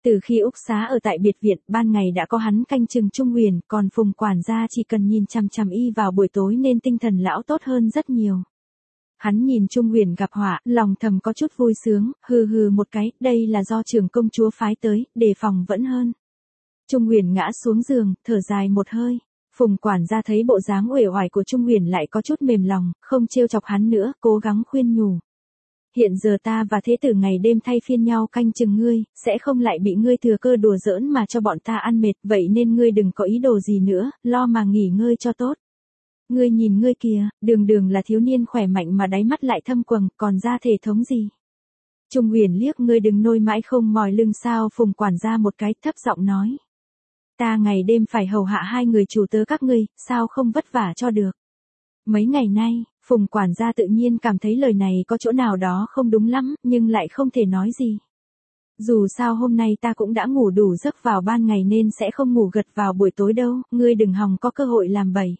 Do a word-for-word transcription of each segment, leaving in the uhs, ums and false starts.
Từ khi Úc Xá ở tại biệt viện, ban ngày đã có hắn canh chừng Trung Huyền, còn Phùng quản gia chỉ cần nhìn chằm chằm y vào buổi tối nên tinh thần lão tốt hơn rất nhiều. Hắn nhìn Trung Huyền gặp họa, lòng thầm có chút vui sướng, hừ hừ một cái, đây là do trưởng công chúa phái tới, đề phòng vẫn hơn. Trung Huyền ngã xuống giường, thở dài một hơi. Phùng quản gia thấy bộ dáng uể oải của Trung Huyền lại có chút mềm lòng, không trêu chọc hắn nữa, cố gắng khuyên nhủ. Hiện giờ ta và thế tử ngày đêm thay phiên nhau canh chừng ngươi, sẽ không lại bị ngươi thừa cơ đùa giỡn mà cho bọn ta ăn mệt, vậy nên ngươi đừng có ý đồ gì nữa, lo mà nghỉ ngơi cho tốt. Ngươi nhìn ngươi kìa, đường đường là thiếu niên khỏe mạnh mà đáy mắt lại thâm quầng, còn ra thể thống gì. Trung Huyền liếc ngươi đừng nôi mãi không mỏi lưng sao. Phùng quản gia một cái thấp giọng nói. Ta ngày đêm phải hầu hạ hai người chủ tớ các ngươi, sao không vất vả cho được. Mấy ngày nay, Phùng quản gia tự nhiên cảm thấy lời này có chỗ nào đó không đúng lắm, nhưng lại không thể nói gì. Dù sao hôm nay ta cũng đã ngủ đủ giấc vào ban ngày nên sẽ không ngủ gật vào buổi tối đâu, ngươi đừng hòng có cơ hội làm bậy.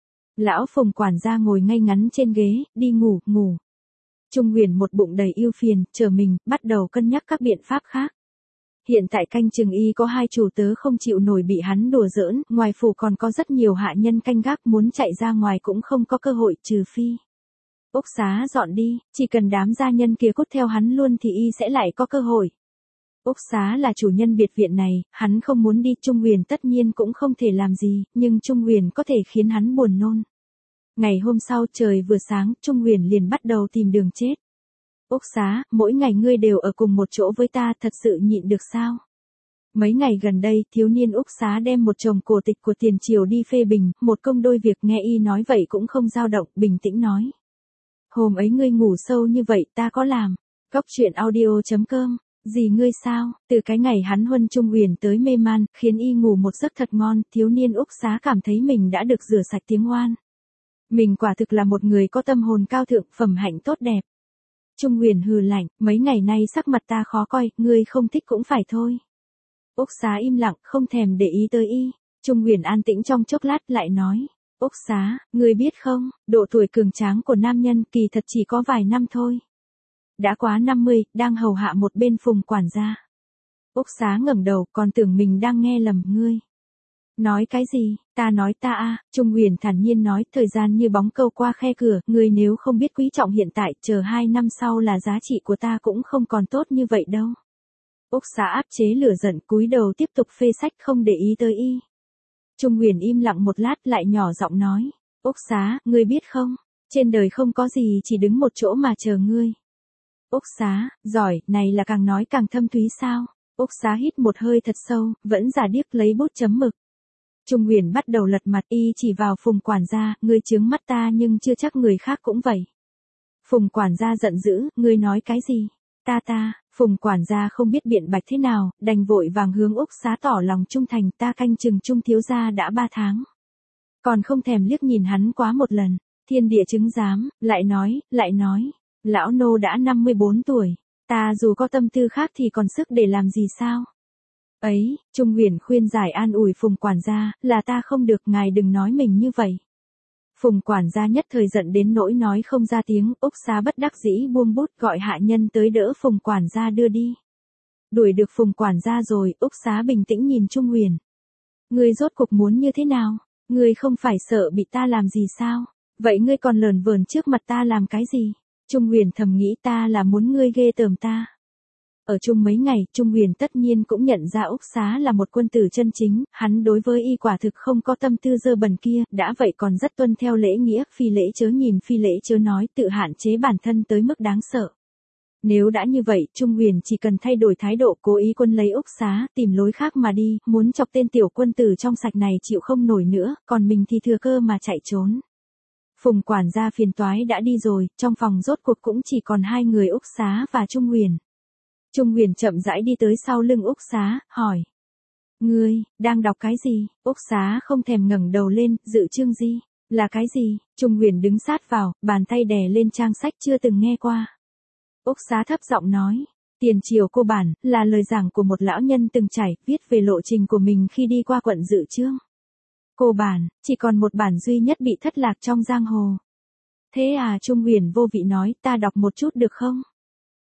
Lão Phùng quản gia ngồi ngay ngắn trên ghế, đi ngủ, ngủ. Trung Huyền một bụng đầy ưu phiền, chờ mình, bắt đầu cân nhắc các biện pháp khác. Hiện tại canh chừng y có hai chủ tớ không chịu nổi bị hắn đùa giỡn, ngoài phủ còn có rất nhiều hạ nhân canh gác muốn chạy ra ngoài cũng không có cơ hội trừ phi. Úc Xá dọn đi, chỉ cần đám gia nhân kia cút theo hắn luôn thì y sẽ lại có cơ hội. Úc Xá là chủ nhân biệt viện này, hắn không muốn đi Trung Huyền tất nhiên cũng không thể làm gì, nhưng Trung Huyền có thể khiến hắn buồn nôn. Ngày hôm sau trời vừa sáng, Trung Huyền liền bắt đầu tìm đường chết. Úc Xá, mỗi ngày ngươi đều ở cùng một chỗ với ta, thật sự nhịn được sao? Mấy ngày gần đây, thiếu niên Úc Xá đem một chồng cổ tịch của tiền triều đi phê bình, một công đôi việc nghe y nói vậy cũng không dao động, bình tĩnh nói. Hôm ấy ngươi ngủ sâu như vậy, ta có làm. Cóc truyện audio chấm com. Gì ngươi sao? Từ cái ngày hắn huân Trung Huyền tới mê man, khiến y ngủ một giấc thật ngon, thiếu niên Úc Xá cảm thấy mình đã được rửa sạch tiếng oan. Mình quả thực là một người có tâm hồn cao thượng, phẩm hạnh tốt đẹp. Trung Huyền hừ lạnh, mấy ngày nay sắc mặt ta khó coi, ngươi không thích cũng phải thôi. Úc Xá im lặng, không thèm để ý tới y. Trung Huyền an tĩnh trong chốc lát lại nói. Úc Xá, ngươi biết không, độ tuổi cường tráng của nam nhân kỳ thật chỉ có vài năm thôi. Đã quá năm mươi, đang hầu hạ một bên Phùng quản gia. Úc Xá ngẩng đầu, còn tưởng mình đang nghe lầm. Ngươi nói cái gì? Ta nói ta a. Trung Huyền thản nhiên nói, thời gian như bóng câu qua khe cửa, ngươi nếu không biết quý trọng hiện tại, chờ hai năm sau là giá trị của ta cũng không còn tốt như vậy đâu. Úc Xá áp chế lửa giận, cúi đầu tiếp tục phê sách không để ý tới y. Trung Huyền im lặng một lát lại nhỏ giọng nói, Úc Xá, ngươi biết không, trên đời không có gì chỉ đứng một chỗ mà chờ ngươi. Úc Xá, giỏi, này là càng nói càng thâm thúy sao? Úc Xá hít một hơi thật sâu, vẫn giả điếc lấy bút chấm mực. Trung Huyền bắt đầu lật mặt, y chỉ vào Phùng quản gia, ngươi chướng mắt ta nhưng chưa chắc người khác cũng vậy. Phùng quản gia giận dữ, ngươi nói cái gì? Ta ta, Phùng quản gia không biết biện bạch thế nào, đành vội vàng hướng Úc Xá tỏ lòng trung thành, ta canh chừng Trung thiếu gia đã ba tháng. Còn không thèm liếc nhìn hắn quá một lần, thiên địa chứng giám, lại nói, lại nói, lão nô đã năm mươi bốn tuổi, ta dù có tâm tư khác thì còn sức để làm gì sao? Ấy, Trung Huyền khuyên giải an ủi Phùng quản gia, là ta không được, ngài đừng nói mình như vậy. Phùng quản gia nhất thời giận đến nỗi nói không ra tiếng, Úc Xá bất đắc dĩ buông bút gọi hạ nhân tới đỡ Phùng quản gia đưa đi. Đuổi được Phùng quản gia rồi, Úc Xá bình tĩnh nhìn Trung Huyền. Ngươi rốt cuộc muốn như thế nào? Ngươi không phải sợ bị ta làm gì sao? Vậy ngươi còn lờn vờn trước mặt ta làm cái gì? Trung Huyền thầm nghĩ, ta là muốn ngươi ghê tởm ta. Ở chung mấy ngày, Trung Huyền tất nhiên cũng nhận ra Úc Xá là một quân tử chân chính, hắn đối với y quả thực không có tâm tư dơ bẩn kia, đã vậy còn rất tuân theo lễ nghĩa, phi lễ chớ nhìn phi lễ chớ nói, tự hạn chế bản thân tới mức đáng sợ. Nếu đã như vậy, Trung Huyền chỉ cần thay đổi thái độ, cố ý quân lấy Úc Xá, tìm lối khác mà đi, muốn chọc tên tiểu quân tử trong sạch này chịu không nổi nữa, còn mình thì thừa cơ mà chạy trốn. Phùng quản gia phiền toái đã đi rồi, trong phòng rốt cuộc cũng chỉ còn hai người Úc Xá và Trung Huyền. Trung Huyền chậm rãi đi tới sau lưng Úc Xá, hỏi. Ngươi, đang đọc cái gì? Úc Xá không thèm ngẩng đầu lên, dự chương gì? Là cái gì? Trung Huyền đứng sát vào, bàn tay đè lên trang sách chưa từng nghe qua. Úc Xá thấp giọng nói. Tiền triều cô bản, là lời giảng của một lão nhân từng trải, viết về lộ trình của mình khi đi qua quận Dự Chương. Cô bản, chỉ còn một bản duy nhất bị thất lạc trong giang hồ. Thế à, Trung Huyền vô vị nói, ta đọc một chút được không?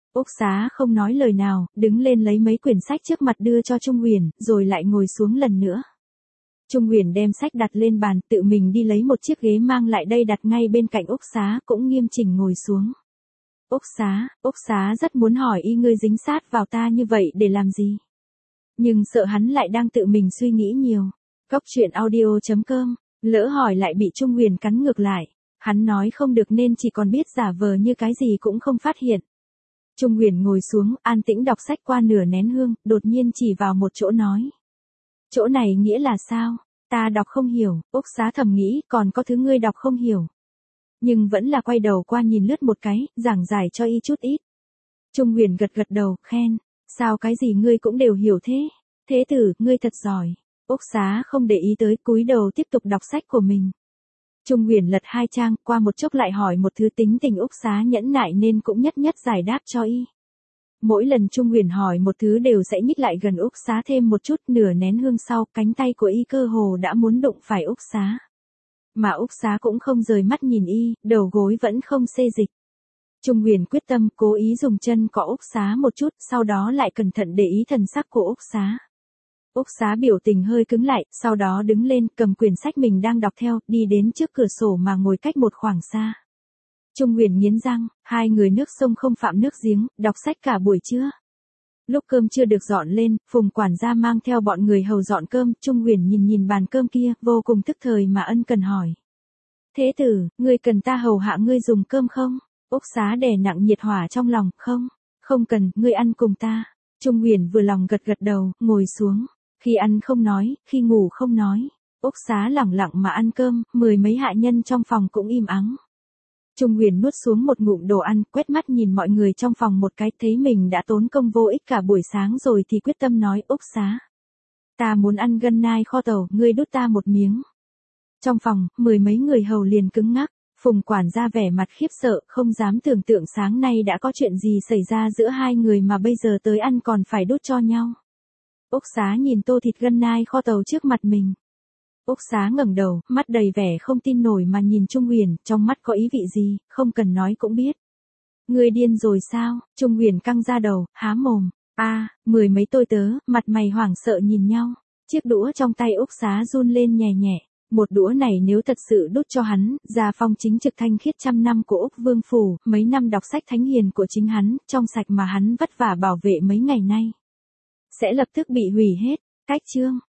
Úc Xá không nói lời nào, đứng lên lấy mấy quyển sách trước mặt đưa cho Trung Huyền, rồi lại ngồi xuống lần nữa. Trung Huyền đem sách đặt lên bàn, tự mình đi lấy một chiếc ghế mang lại đây đặt ngay bên cạnh Úc Xá, cũng nghiêm chỉnh ngồi xuống. Úc Xá, Úc Xá rất muốn hỏi y ngươi dính sát vào ta như vậy để làm gì? Nhưng sợ hắn lại đang tự mình suy nghĩ nhiều. Cốc truyện audio chấm com, lỡ hỏi lại bị Trung Huyền cắn ngược lại. Hắn nói không được nên chỉ còn biết giả vờ như cái gì cũng không phát hiện. Trung Huyền ngồi xuống, an tĩnh đọc sách qua nửa nén hương, đột nhiên chỉ vào một chỗ nói. Chỗ này nghĩa là sao? Ta đọc không hiểu, Úc Xá thầm nghĩ, còn có thứ ngươi đọc không hiểu. Nhưng vẫn là quay đầu qua nhìn lướt một cái, giảng giải cho y chút ít. Trung Huyền gật gật đầu, khen, sao cái gì ngươi cũng đều hiểu thế? Thế tử, ngươi thật giỏi. Úc Xá không để ý tới, cúi đầu tiếp tục đọc sách của mình. Trung Huyền lật hai trang, qua một chốc lại hỏi một thứ tính tình Úc Xá nhẫn nại nên cũng nhất nhất giải đáp cho y. Mỗi lần Trung Huyền hỏi một thứ đều sẽ nhích lại gần Úc Xá thêm một chút, nửa nén hương sau, cánh tay của y cơ hồ đã muốn đụng phải Úc Xá. Mà Úc Xá cũng không rời mắt nhìn y, đầu gối vẫn không xê dịch. Trung Huyền quyết tâm, cố ý dùng chân cọ Úc Xá một chút, sau đó lại cẩn thận để ý thần sắc của Úc Xá. Úc Xá biểu tình hơi cứng lại, sau đó đứng lên, cầm quyển sách mình đang đọc theo, đi đến trước cửa sổ mà ngồi cách một khoảng xa. Trung Huyền nghiến răng, hai người nước sông không phạm nước giếng, đọc sách cả buổi trưa. Lúc cơm chưa được dọn lên, Phùng quản gia mang theo bọn người hầu dọn cơm, Trung Huyền nhìn nhìn bàn cơm kia, vô cùng thức thời mà ân cần hỏi. Thế tử, ngươi cần ta hầu hạ ngươi dùng cơm không? Úc Xá đè nặng nhiệt hỏa trong lòng, không, không cần, ngươi ăn cùng ta. Trung Huyền vừa lòng gật gật đầu, ngồi xuống. Khi ăn không nói, khi ngủ không nói. Úc Xá lẳng lặng mà ăn cơm, mười mấy hạ nhân trong phòng cũng im ắng. Trung Huyền nuốt xuống một ngụm đồ ăn, quét mắt nhìn mọi người trong phòng một cái, thấy mình đã tốn công vô ích cả buổi sáng rồi thì quyết tâm nói, Úc Xá. Ta muốn ăn gân nai kho tàu, ngươi đút ta một miếng. Trong phòng, mười mấy người hầu liền cứng ngắc, Phùng quản gia vẻ mặt khiếp sợ, không dám tưởng tượng sáng nay đã có chuyện gì xảy ra giữa hai người mà bây giờ tới ăn còn phải đút cho nhau. Úc Xá nhìn tô thịt gân nai kho tàu trước mặt mình. Úc Xá ngẩng đầu, mắt đầy vẻ không tin nổi mà nhìn Trung Huyền, trong mắt có ý vị gì, không cần nói cũng biết. Ngươi điên rồi sao? Trung Huyền căng ra đầu, há mồm. A, à, mười mấy tôi tớ, mặt mày hoảng sợ nhìn nhau. Chiếc đũa trong tay Úc Xá run lên nhẹ nhẹ. Một đũa này nếu thật sự đút cho hắn, gia phong chính trực thanh khiết trăm năm của Úc Vương Phủ, mấy năm đọc sách thánh hiền của chính hắn, trong sạch mà hắn vất vả bảo vệ mấy ngày nay. Sẽ lập tức bị hủy hết. Cách chương.